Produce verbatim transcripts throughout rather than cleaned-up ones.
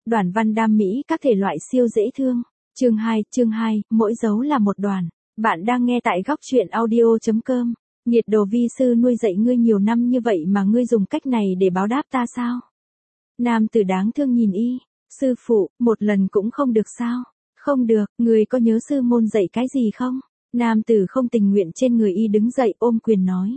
Đoàn văn đam mỹ các thể loại siêu dễ thương. Chương hai, chương hai, mỗi dấu là một đoàn. Bạn đang nghe tại góc truyện audio chấm com. Nhiệt độ vi sư nuôi dạy ngươi nhiều năm như vậy mà ngươi dùng cách này để báo đáp ta sao? Nam tử đáng thương nhìn y. Sư phụ, một lần cũng không được sao? Không được, người có nhớ sư môn dạy cái gì không? Nam tử không tình nguyện trên người y đứng dậy ôm quyền nói.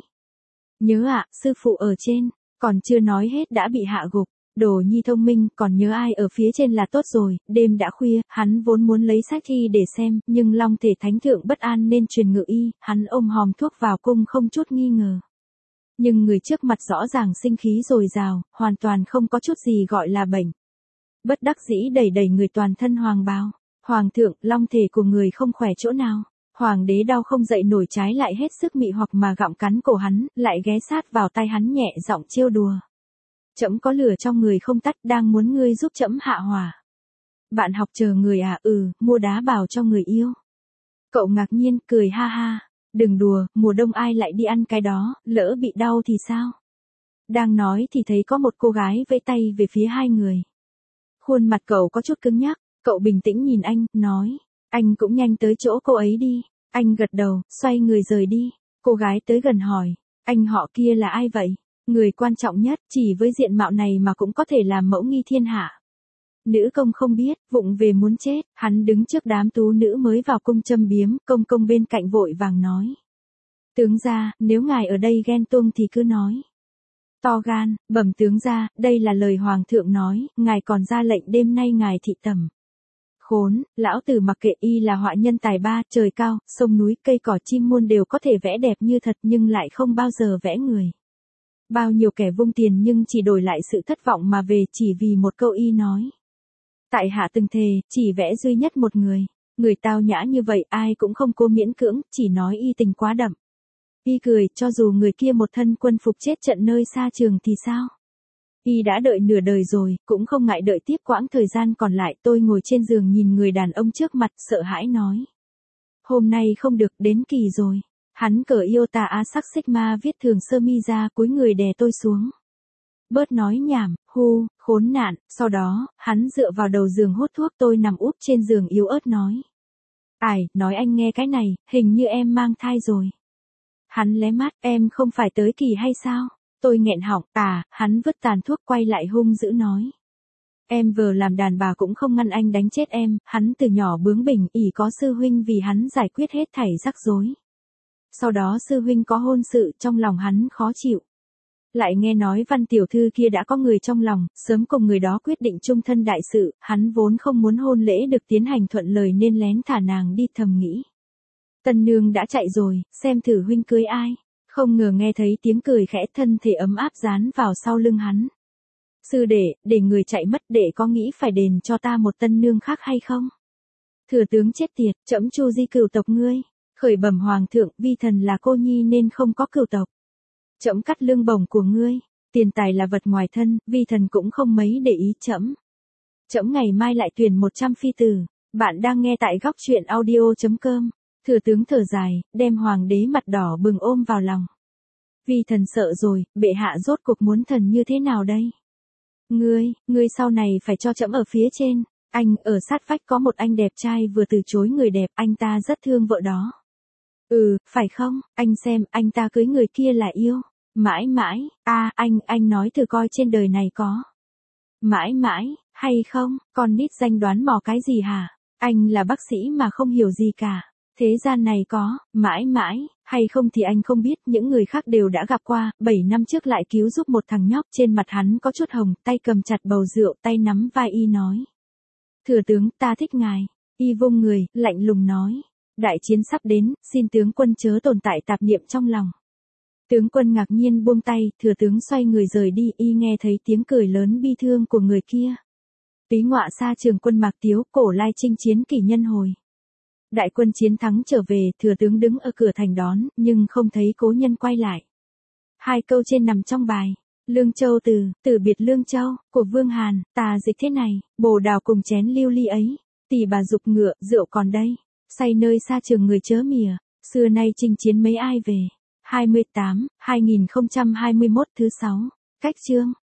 Nhớ ạ, à, sư phụ ở trên, còn chưa nói hết đã bị hạ gục. Đồ nhi thông minh, còn nhớ ai ở phía trên là tốt rồi. Đêm đã khuya, hắn vốn muốn lấy sách thi để xem, nhưng long thể thánh thượng bất an nên truyền ngự y, hắn ôm hòm thuốc vào cung không chút nghi ngờ. Nhưng người trước mặt rõ ràng sinh khí dồi dào, hoàn toàn không có chút gì gọi là bệnh. Bất đắc dĩ đẩy đẩy người toàn thân hoàng bào. Hoàng thượng, long thể của người không khỏe chỗ nào. Hoàng đế đau không dậy nổi, trái lại hết sức mị hoặc mà gặm cắn cổ hắn, lại ghé sát vào tay hắn nhẹ giọng trêu đùa. Trẫm có lửa trong người không tắt, đang muốn ngươi giúp trẫm hạ hỏa. Bạn học chờ người à? Ừ, mua đá bào cho người yêu. Cậu ngạc nhiên, cười ha ha. Đừng đùa, mùa đông ai lại đi ăn cái đó, lỡ bị đau thì sao? Đang nói thì thấy có một cô gái vẫy tay về phía hai người. Khuôn mặt cậu có chút cứng nhắc, cậu bình tĩnh nhìn anh, nói. Anh cũng nhanh tới chỗ cô ấy đi. Anh gật đầu, xoay người rời đi. Cô gái tới gần hỏi. Anh họ kia là ai vậy? Người quan trọng nhất, chỉ với diện mạo này mà cũng có thể làm mẫu nghi thiên hạ. Nữ công không biết, vụng về muốn chết, hắn đứng trước đám tú nữ mới vào cung châm biếm, công công bên cạnh vội vàng nói. Tướng gia, nếu ngài ở đây ghen tuông thì cứ nói. To gan, bẩm tướng gia, đây là lời hoàng thượng nói, ngài còn ra lệnh đêm nay ngài thị tẩm. Khốn, lão tử mặc kệ, y là họa nhân tài ba, trời cao, sông núi, cây cỏ chim muôn đều có thể vẽ đẹp như thật nhưng lại không bao giờ vẽ người. Bao nhiêu kẻ vung tiền nhưng chỉ đổi lại sự thất vọng mà về chỉ vì một câu y nói. Tại hạ từng thề, chỉ vẽ duy nhất một người. Người tao nhã như vậy ai cũng không cố miễn cưỡng, chỉ nói y tình quá đậm. Y cười, cho dù người kia một thân quân phục chết trận nơi xa trường thì sao? Y đã đợi nửa đời rồi, cũng không ngại đợi tiếp quãng thời gian còn lại. Tôi ngồi trên giường nhìn người đàn ông trước mặt, sợ hãi nói. Hôm nay không được, đến kỳ rồi. Hắn cởi iota a sắc sigma viết thường sơ mi ra, cúi người đè tôi xuống. Bớt nói nhảm, hu, khốn nạn. Sau đó, hắn dựa vào đầu giường hút thuốc, tôi nằm úp trên giường yếu ớt nói. Ải, nói anh nghe cái này, hình như em mang thai rồi. Hắn lé mắt, em không phải tới kỳ hay sao? Tôi nghẹn họng, à, hắn vứt tàn thuốc quay lại hung dữ nói. Em vừa làm đàn bà cũng không ngăn anh đánh chết em. Hắn từ nhỏ bướng bỉnh, ỷ có sư huynh vì hắn giải quyết hết thảy rắc rối. Sau đó sư huynh có hôn sự, trong lòng hắn khó chịu. Lại nghe nói Văn tiểu thư kia đã có người trong lòng, sớm cùng người đó quyết định chung thân đại sự, hắn vốn không muốn hôn lễ được tiến hành thuận lời nên lén thả nàng đi, thầm nghĩ. Tân nương đã chạy rồi, xem thử huynh cưới ai. Không ngờ nghe thấy tiếng cười khẽ, thân thể ấm áp dán vào sau lưng hắn. Sư đệ, để người chạy mất, đệ có nghĩ phải đền cho ta một tân nương khác hay không? Thừa tướng chết tiệt, trẫm Chu Di cửu tộc ngươi. Khởi bẩm hoàng thượng, vi thần là cô nhi nên không có cửu tộc. Trẫm cắt lương bổng của ngươi, tiền tài là vật ngoài thân, vi thần cũng không mấy để ý trẫm. Trẫm ngày mai lại tuyển một trăm phi tử. Bạn đang nghe tại góc truyện audio chấm com. Thừa tướng thở dài, đem hoàng đế mặt đỏ bừng ôm vào lòng. Vi thần sợ rồi, bệ hạ rốt cuộc muốn thần như thế nào đây? Ngươi, ngươi sau này phải cho trẫm ở phía trên. Anh, ở sát vách có một anh đẹp trai vừa từ chối người đẹp, anh ta rất thương vợ đó. Ừ, phải không? Anh xem, anh ta cưới người kia là yêu. Mãi mãi, a à, anh, anh nói thử coi trên đời này có. Mãi mãi, hay không? Con nít danh đoán mò cái gì hả? Anh là bác sĩ mà không hiểu gì cả. Thế gian này có, mãi mãi, hay không thì anh không biết, những người khác đều đã gặp qua. Bảy năm trước lại cứu giúp một thằng nhóc, trên mặt hắn có chút hồng, tay cầm chặt bầu rượu, tay nắm vai y nói. Thừa tướng, ta thích ngài. Y vung người, lạnh lùng nói. Đại chiến sắp đến, xin tướng quân chớ tồn tại tạp niệm trong lòng. Tướng quân ngạc nhiên buông tay, thừa tướng xoay người rời đi, y nghe thấy tiếng cười lớn bi thương của người kia. Túy ngọa xa trường quân Mạc Tiếu, cổ lai chinh chiến kỷ nhân hồi. Đại quân chiến thắng trở về, thừa tướng đứng ở cửa thành đón, nhưng không thấy cố nhân quay lại. Hai câu trên nằm trong bài. Lương Châu từ, từ biệt Lương Châu, của Vương Hàn, tà dịch thế này, bồ đào cùng chén lưu ly ấy, tỷ bà dục ngựa, rượu còn đây. Say nơi xa trường người chớ mỉa, xưa nay chinh chiến mấy ai về. hai mươi tám, hai nghìn không trăm hai mươi mốt thứ sáu. Cách chương.